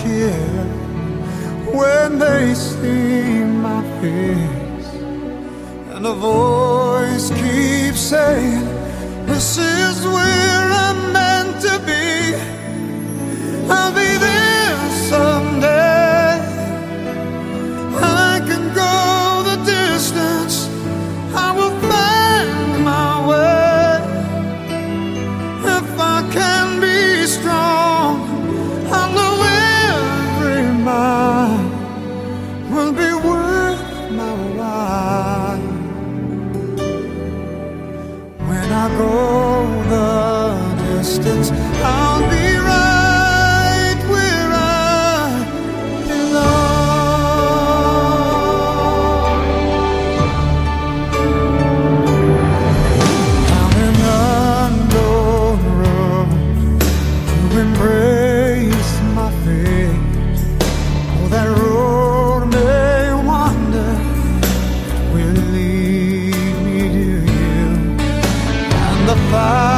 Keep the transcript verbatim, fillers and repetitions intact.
cheer when they see my face, and a voice keeps saying, this is where I'm meant to be. I'll be there someday. I can go the distance. I will find my way. If I can be strong, I know every mile will be worth my while. When I go the distance, I'll be right where I belong. I'm an unknown road to embrace my fate. Oh, that road may wander, will lead me to you. And the fire